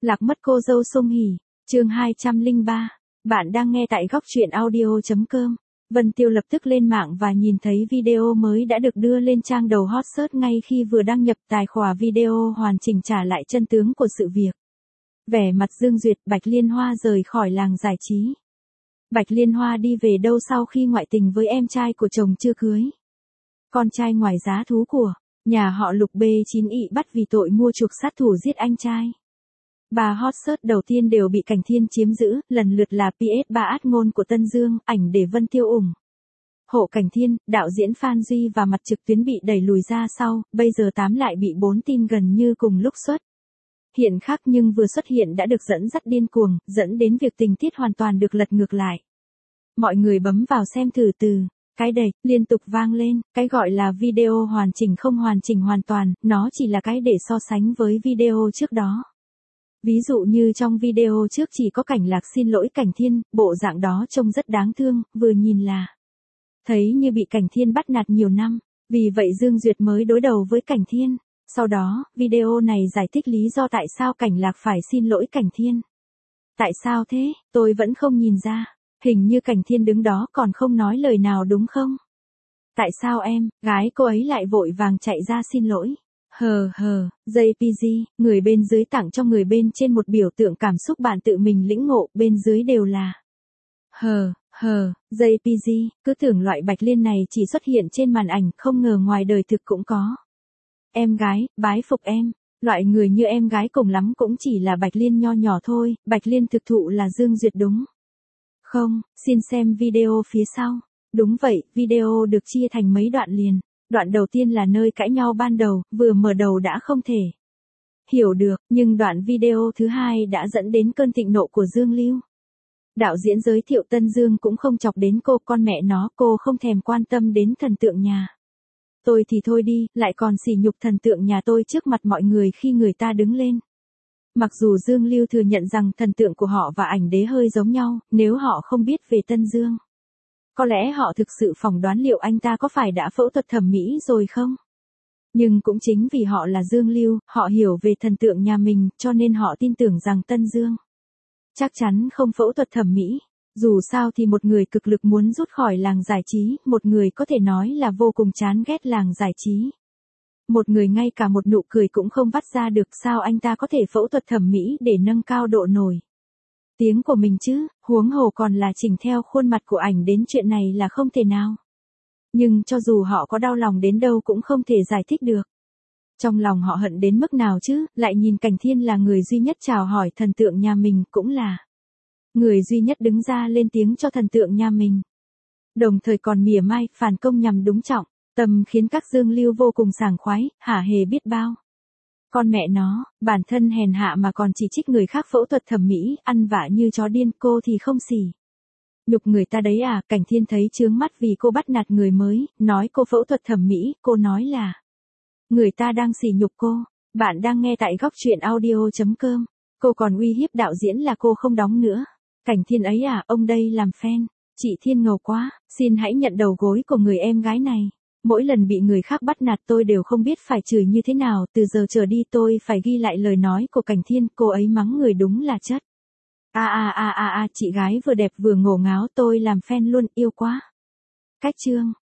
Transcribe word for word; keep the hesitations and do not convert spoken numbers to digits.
Lạc mất cô dâu Song Hỷ, chương hai trăm lẻ ba. Bạn đang nghe tại góc truyện audio chấm com. Vân Tiêu lập tức lên mạng và nhìn thấy video mới đã được đưa lên trang đầu hot search ngay khi vừa đăng nhập tài khoản video hoàn chỉnh trả lại chân tướng của sự việc. Vẻ mặt Dương Duyệt, Bạch Liên Hoa rời khỏi làng giải trí. Bạch Liên Hoa đi về đâu sau khi ngoại tình với em trai của chồng chưa cưới. Con trai ngoài giá thú của nhà họ Lục B chín ị bắt vì tội mua chuộc sát thủ giết anh trai. Ba hot search đầu tiên đều bị Cảnh Thiên chiếm giữ, lần lượt là pê ét ba át ngôn của Tân Dương, ảnh để Vân Tiêu ủng hộ Cảnh Thiên, đạo diễn Phan Duy và mặt trực tuyến bị đẩy lùi ra sau, bây giờ tám lại bị bốn tin gần như cùng lúc xuất hiện khác nhưng vừa xuất hiện đã được dẫn dắt điên cuồng, dẫn đến việc tình tiết hoàn toàn được lật ngược lại. Mọi người bấm vào xem thử từ cái đẩy liên tục vang lên, cái gọi là video hoàn chỉnh không hoàn chỉnh hoàn toàn, nó chỉ là cái để so sánh với video trước đó. Ví dụ như trong video trước chỉ có Cảnh Lạc xin lỗi Cảnh Thiên, bộ dạng đó trông rất đáng thương, vừa nhìn là thấy như bị Cảnh Thiên bắt nạt nhiều năm, vì vậy Dương Duyệt mới đối đầu với Cảnh Thiên. Sau đó, video này giải thích lý do tại sao Cảnh Lạc phải xin lỗi Cảnh Thiên. Tại sao thế, tôi vẫn không nhìn ra, hình như Cảnh Thiên đứng đó còn không nói lời nào đúng không? Tại sao em, gái cô ấy lại vội vàng chạy ra xin lỗi? Hờ hờ, gi pê giê, người bên dưới tặng cho người bên trên một biểu tượng cảm xúc bạn tự mình lĩnh ngộ, bên dưới đều là hờ, hờ, gi pê giê, cứ tưởng loại Bạch Liên này chỉ xuất hiện trên màn ảnh, không ngờ ngoài đời thực cũng có. Em gái, bái phục em, loại người như em gái cùng lắm cũng chỉ là Bạch Liên nho nhỏ thôi, Bạch Liên thực thụ là Dương Duyệt đúng không? Xin xem video phía sau. Đúng vậy, video được chia thành mấy đoạn liền. Đoạn đầu tiên là nơi cãi nhau ban đầu, vừa mở đầu đã không thể hiểu được, nhưng đoạn video thứ hai đã dẫn đến cơn thịnh nộ của Dương Lưu. Đạo diễn giới thiệu Tân Dương cũng không chọc đến cô, con mẹ nó, cô không thèm quan tâm đến thần tượng nhà tôi thì thôi đi, lại còn sỉ nhục thần tượng nhà tôi trước mặt mọi người khi người ta đứng lên. Mặc dù Dương Lưu thừa nhận rằng thần tượng của họ và ảnh đế hơi giống nhau, nếu họ không biết về Tân Dương, có lẽ họ thực sự phỏng đoán liệu anh ta có phải đã phẫu thuật thẩm mỹ rồi không? Nhưng cũng chính vì họ là Dương Lưu, họ hiểu về thần tượng nhà mình, cho nên họ tin tưởng rằng Tân Dương chắc chắn không phẫu thuật thẩm mỹ. Dù sao thì một người cực lực muốn rút khỏi làng giải trí, một người có thể nói là vô cùng chán ghét làng giải trí. Một người ngay cả một nụ cười cũng không vắt ra được, sao anh ta có thể phẫu thuật thẩm mỹ để nâng cao độ nổi tiếng của mình chứ, huống hồ còn là chỉnh theo khuôn mặt của ảnh đến, chuyện này là không thể nào. Nhưng cho dù họ có đau lòng đến đâu cũng không thể giải thích được. Trong lòng họ hận đến mức nào chứ, lại nhìn Cảnh Thiên là người duy nhất chào hỏi thần tượng nhà mình, cũng là người duy nhất đứng ra lên tiếng cho thần tượng nhà mình. Đồng thời còn mỉa mai, phản công nhằm đúng trọng tâm, khiến các Dương Lưu vô cùng sảng khoái, hả hề biết bao. Con mẹ nó, bản thân hèn hạ mà còn chỉ trích người khác phẫu thuật thẩm mỹ, ăn vạ như chó điên, cô thì không xỉ nhục người ta đấy à? Cảnh Thiên thấy chướng mắt vì cô bắt nạt người mới, nói cô phẫu thuật thẩm mỹ, cô nói là người ta đang sỉ nhục cô. Bạn đang nghe tại góc truyện audio chấm com. Cô còn uy hiếp đạo diễn là cô không đóng nữa. Cảnh Thiên ấy à, ông đây làm fan. Chị Thiên ngầu quá, xin hãy nhận đầu gối của người em gái này. Mỗi lần bị người khác bắt nạt tôi đều không biết phải chửi như thế nào, từ giờ trở đi tôi phải ghi lại lời nói của Cảnh Thiên, cô ấy mắng người đúng là chất. A a a a a, chị gái vừa đẹp vừa ngổ ngáo, tôi làm fan luôn, yêu quá. Cách chương